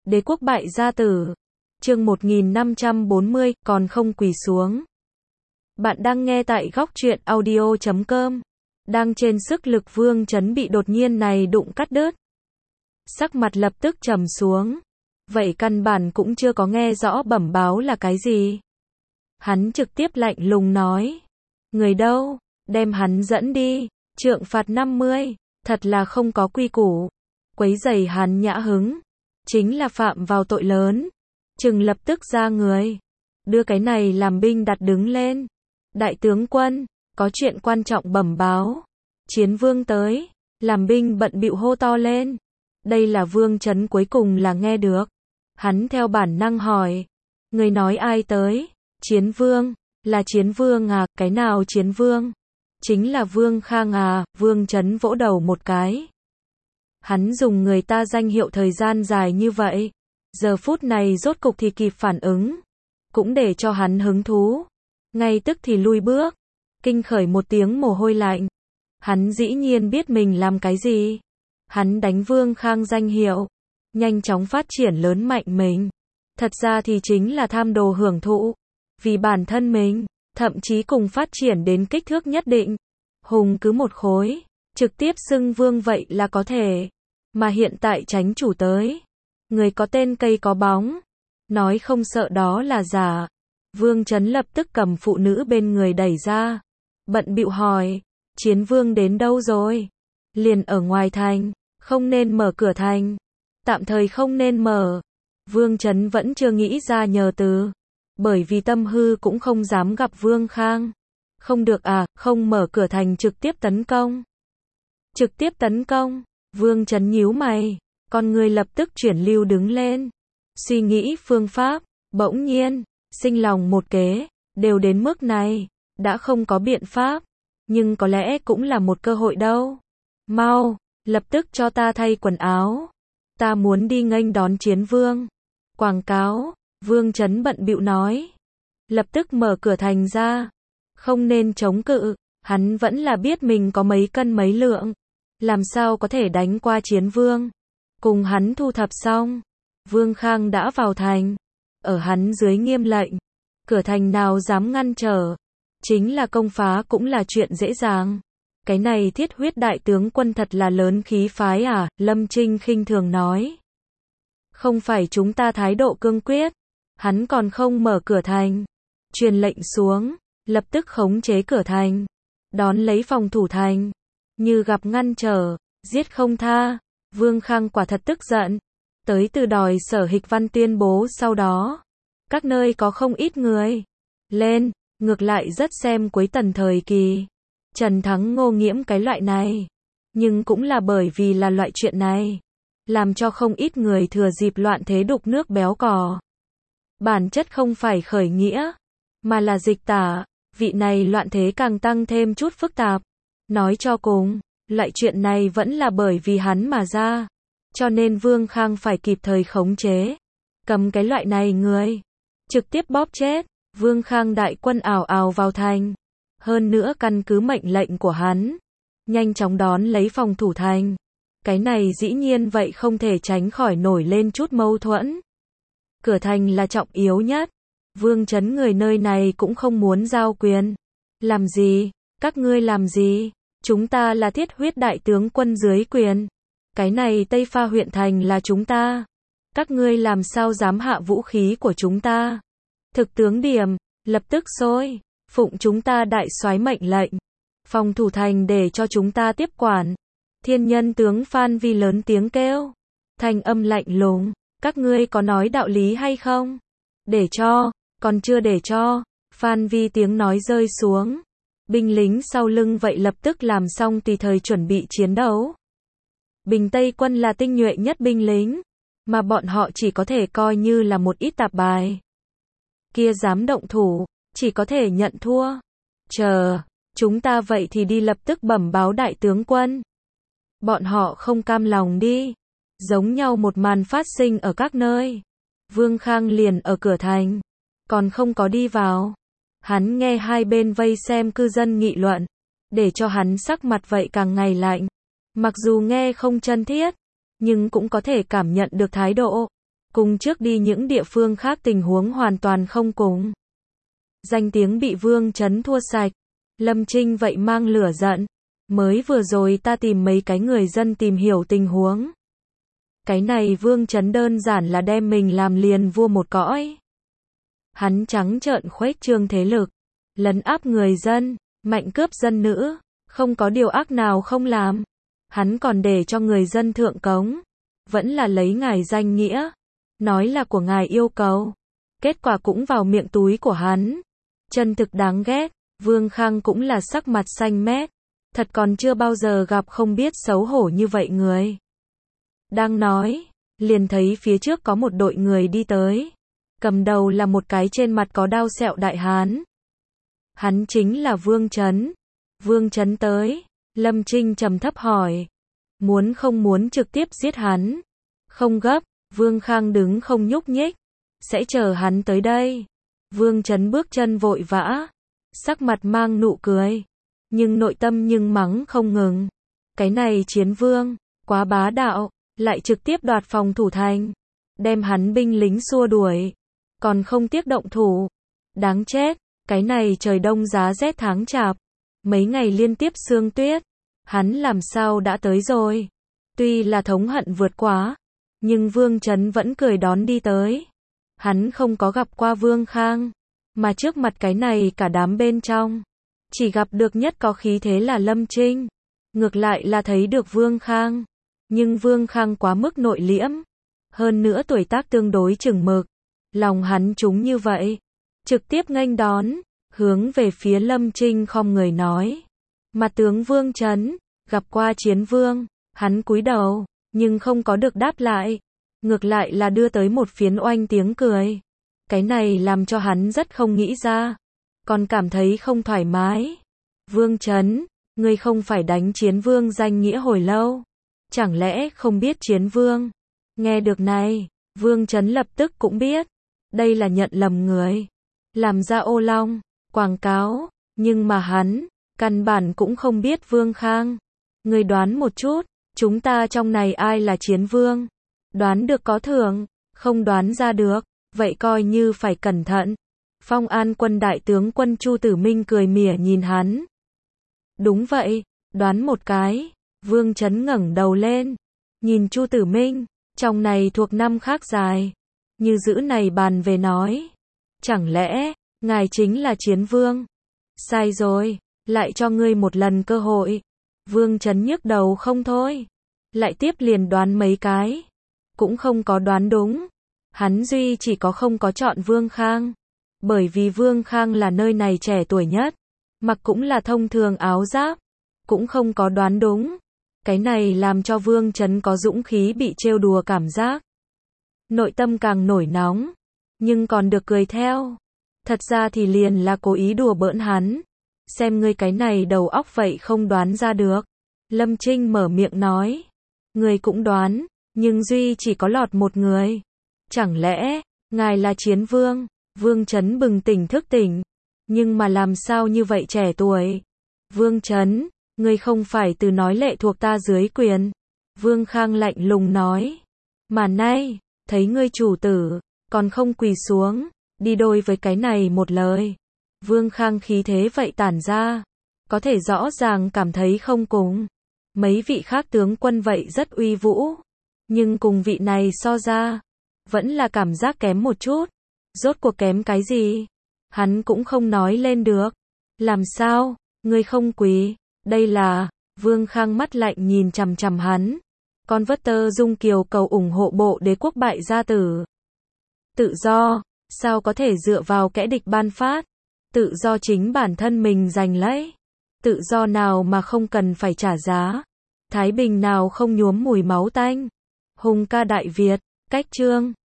Đế quốc bại gia tử. Chương 1540, còn không quỳ xuống. Bạn đang nghe tại góc truyện audio.com. Đang trên sức lực Vương Chấn bị đột nhiên này đụng cắt đứt. Sắc mặt lập tức trầm xuống. Vậy căn bản cũng chưa có nghe rõ bẩm báo là cái gì. Hắn trực tiếp lạnh lùng nói. Người đâu, đem hắn dẫn đi, trượng phạt 50, thật là không có quy củ. Quấy rầy hắn nhã hứng, chính là phạm vào tội lớn. Chừng lập tức ra người, đưa cái này làm binh đặt đứng lên. Đại tướng quân, có chuyện quan trọng bẩm báo. Chiến vương tới, làm binh bận bịu hô to lên. Đây là Vương Chấn cuối cùng là nghe được. Hắn theo bản năng hỏi, người nói ai tới? Chiến vương, là chiến vương à? Cái nào chiến vương? Chính là Vương Khang à? Vương Chấn vỗ đầu một cái. Hắn dùng người ta danh hiệu thời gian dài như vậy, giờ phút này rốt cục thì kịp phản ứng, cũng để cho hắn hứng thú. Ngay tức thì lui bước, kinh khởi một tiếng mồ hôi lạnh. Hắn dĩ nhiên biết mình làm cái gì. Hắn đánh Vương Khang danh hiệu, nhanh chóng phát triển lớn mạnh mình. Thật ra thì chính là tham đồ hưởng thụ, vì bản thân mình, thậm chí cùng phát triển đến kích thước nhất định. Hùng cứ một khối, trực tiếp xưng vương vậy là có thể. Mà hiện tại chánh chủ tới, người có tên cây có bóng, nói không sợ đó là giả. Vương Chấn lập tức cầm phụ nữ bên người đẩy ra, bận bịu hỏi, chiến vương đến đâu rồi? Liền ở ngoài thành, không nên mở cửa thành, tạm thời không nên mở. Vương Chấn vẫn chưa nghĩ ra nhờ từ, bởi vì tâm hư cũng không dám gặp Vương Khang. Không được à, không mở cửa thành trực tiếp tấn công. Trực tiếp tấn công, Vương Chấn nhíu mày, con người lập tức chuyển lưu đứng lên. Suy nghĩ phương pháp, bỗng nhiên, sinh lòng một kế, đều đến mức này, đã không có biện pháp, nhưng có lẽ cũng là một cơ hội đâu. Mau, lập tức cho ta thay quần áo. Ta muốn đi nghênh đón chiến vương. Quảng cáo, Vương Chấn bận bịu nói. Lập tức mở cửa thành ra. Không nên chống cự, hắn vẫn là biết mình có mấy cân mấy lượng. Làm sao có thể đánh qua chiến vương. Cùng hắn thu thập xong, Vương Khang đã vào thành. Ở hắn dưới nghiêm lệnh, cửa thành nào dám ngăn trở. Chính là công phá cũng là chuyện dễ dàng. Cái này Thiết Huyết đại tướng quân thật là lớn khí phái à? Lâm Trinh khinh thường nói. Không phải chúng ta thái độ cương quyết, hắn còn không mở cửa thành. Truyền lệnh xuống, lập tức khống chế cửa thành, đón lấy phòng thủ thành. Như gặp ngăn trở, giết không tha. Vương Khang quả thật tức giận, tới từ đòi Sở Hịch Văn tuyên bố sau đó. Các nơi có không ít người lên, ngược lại rất xem Quế Tần thời kỳ. Trần Thắng Ngô Nghiễm cái loại này. Nhưng cũng là bởi vì là loại chuyện này, làm cho không ít người thừa dịp loạn thế đục nước béo cò. Bản chất không phải khởi nghĩa, mà là dịch tả. Vị này loạn thế càng tăng thêm chút phức tạp. Nói cho cùng, loại chuyện này vẫn là bởi vì hắn mà ra. Cho nên Vương Khang phải kịp thời khống chế. Cầm cái loại này người, trực tiếp bóp chết. Vương Khang đại quân ào ào vào thành. Hơn nữa căn cứ mệnh lệnh của hắn, nhanh chóng đón lấy phòng thủ thành. Cái này dĩ nhiên vậy không thể tránh khỏi nổi lên chút mâu thuẫn. Cửa thành là trọng yếu nhất. Vương Chấn người nơi này cũng không muốn giao quyền. Làm gì? Các ngươi làm gì? Chúng ta là Thiết Huyết đại tướng quân dưới quyền. Cái này Tây Pha huyện thành là chúng ta. Các ngươi làm sao dám hạ vũ khí của chúng ta? Thực tướng Điểm, lập tức xôi. Phụng chúng ta đại soái mệnh lệnh. Phòng thủ thành để cho chúng ta tiếp quản. Thiên Nhân tướng Phan Vi lớn tiếng kêu. Thanh âm lạnh lùng. Các ngươi có nói đạo lý hay không? Để cho, còn chưa để cho. Phan Vi tiếng nói rơi xuống. Binh lính sau lưng vậy lập tức làm xong tùy thời chuẩn bị chiến đấu. Bình Tây quân là tinh nhuệ nhất binh lính, mà bọn họ chỉ có thể coi như là một ít tạp bài. Kia dám động thủ, chỉ có thể nhận thua. Chờ, chúng ta vậy thì đi lập tức bẩm báo đại tướng quân. Bọn họ không cam lòng đi. Giống nhau một màn phát sinh ở các nơi. Vương Khang liền ở cửa thành, còn không có đi vào. Hắn nghe hai bên vây xem cư dân nghị luận, để cho hắn sắc mặt vậy càng ngày lạnh. Mặc dù nghe không chân thiết, nhưng cũng có thể cảm nhận được thái độ. Cùng trước đi những địa phương khác tình huống hoàn toàn không cùng. Danh tiếng bị Vương Chấn thua sạch. Lâm Trinh vậy mang lửa giận. Mới vừa rồi ta tìm mấy cái người dân tìm hiểu tình huống. Cái này Vương Chấn đơn giản là đem mình làm liền vua một cõi. Hắn trắng trợn khuếch trương thế lực, lấn áp người dân, mạnh cướp dân nữ, không có điều ác nào không làm. Hắn còn để cho người dân thượng cống, vẫn là lấy ngài danh nghĩa, nói là của ngài yêu cầu. Kết quả cũng vào miệng túi của hắn. Chân thực đáng ghét, Vương Khang cũng là sắc mặt xanh mét, thật còn chưa bao giờ gặp không biết xấu hổ như vậy người. Đang nói, liền thấy phía trước có một đội người đi tới. Cầm đầu là một cái trên mặt có đao sẹo đại hán. Hắn chính là Vương Chấn. Vương Chấn tới, Lâm Trinh trầm thấp hỏi. Muốn không muốn trực tiếp giết hắn? Không gấp, Vương Khang đứng không nhúc nhích. Sẽ chờ hắn tới đây. Vương Chấn bước chân vội vã, sắc mặt mang nụ cười. Nhưng nội tâm nhưng mắng không ngừng. Cái này chiến vương, quá bá đạo, lại trực tiếp đoạt phòng thủ thành. Đem hắn binh lính xua đuổi. Còn không tiếc động thủ. Đáng chết, cái này trời đông giá rét tháng chạp. Mấy ngày liên tiếp sương tuyết. Hắn làm sao đã tới rồi. Tuy là thống hận vượt quá, nhưng Vương Chấn vẫn cười đón đi tới. Hắn không có gặp qua Vương Khang, mà trước mặt cái này cả đám bên trong. Chỉ gặp được nhất có khí thế là Lâm Trinh. Ngược lại là thấy được Vương Khang. Nhưng Vương Khang quá mức nội liễm. Hơn nữa tuổi tác tương đối chừng mực. Lòng hắn trúng như vậy. Trực tiếp nghênh đón, hướng về phía Lâm Trinh khom người nói. Mặt tướng Vương Chấn, gặp qua chiến vương. Hắn cúi đầu, nhưng không có được đáp lại. Ngược lại là đưa tới một phiến oanh tiếng cười. Cái này làm cho hắn rất không nghĩ ra. Còn cảm thấy không thoải mái. Vương Chấn, ngươi không phải đánh chiến vương danh nghĩa hồi lâu. Chẳng lẽ không biết chiến vương? Nghe được này, Vương Chấn lập tức cũng biết. Đây là nhận lầm người. Làm ra ô long, quảng cáo. Nhưng mà hắn, căn bản cũng không biết Vương Khang. Ngươi đoán một chút, chúng ta trong này ai là chiến vương? Đoán được có thưởng, không đoán ra được, vậy coi như phải cẩn thận. Phong An quân đại tướng quân Chu Tử Minh cười mỉa nhìn hắn. Đúng vậy, đoán một cái. Vương Chấn ngẩng đầu lên, nhìn Chu Tử Minh, trong này thuộc năm khác dài. Như giữ này bàn về nói. Chẳng lẽ, ngài chính là chiến vương? Sai rồi, lại cho ngươi một lần cơ hội. Vương Chấn nhức đầu không thôi. Lại tiếp liền đoán mấy cái. Cũng không có đoán đúng. Hắn duy chỉ có không có chọn Vương Khang. Bởi vì Vương Khang là nơi này trẻ tuổi nhất. Mặc cũng là thông thường áo giáp. Cũng không có đoán đúng. Cái này làm cho Vương Chấn có dũng khí bị trêu đùa cảm giác. Nội tâm càng nổi nóng. Nhưng còn được cười theo. Thật ra thì liền là cố ý đùa bỡn hắn. Xem ngươi cái này đầu óc vậy không đoán ra được. Lâm Trinh mở miệng nói. Người cũng đoán, nhưng duy chỉ có lọt một người. Chẳng lẽ, ngài là chiến vương? Vương Chấn bừng tỉnh thức tỉnh. Nhưng mà làm sao như vậy trẻ tuổi? Vương Chấn, ngươi không phải từ nói lệ thuộc ta dưới quyền. Vương Khang lạnh lùng nói. Mà nay, thấy ngươi chủ tử, còn không quỳ xuống, đi đôi với cái này một lời. Vương Khang khí thế vậy tản ra. Có thể rõ ràng cảm thấy không cùng. Mấy vị khác tướng quân vậy rất uy vũ. Nhưng cùng vị này so ra, vẫn là cảm giác kém một chút. Rốt cuộc kém cái gì? Hắn cũng không nói lên được. Làm sao? Ngươi không quỳ? Đây là... Vương Khang mắt lạnh nhìn chằm chằm hắn. Con vất tơ Dung Kiều cầu ủng hộ bộ đế quốc bại gia tử. Tự do, sao có thể dựa vào kẻ địch ban phát? Tự do chính bản thân mình giành lấy. Tự do nào mà không cần phải trả giá? Thái bình nào không nhuốm mùi máu tanh? Hùng ca Đại Việt, cách chương.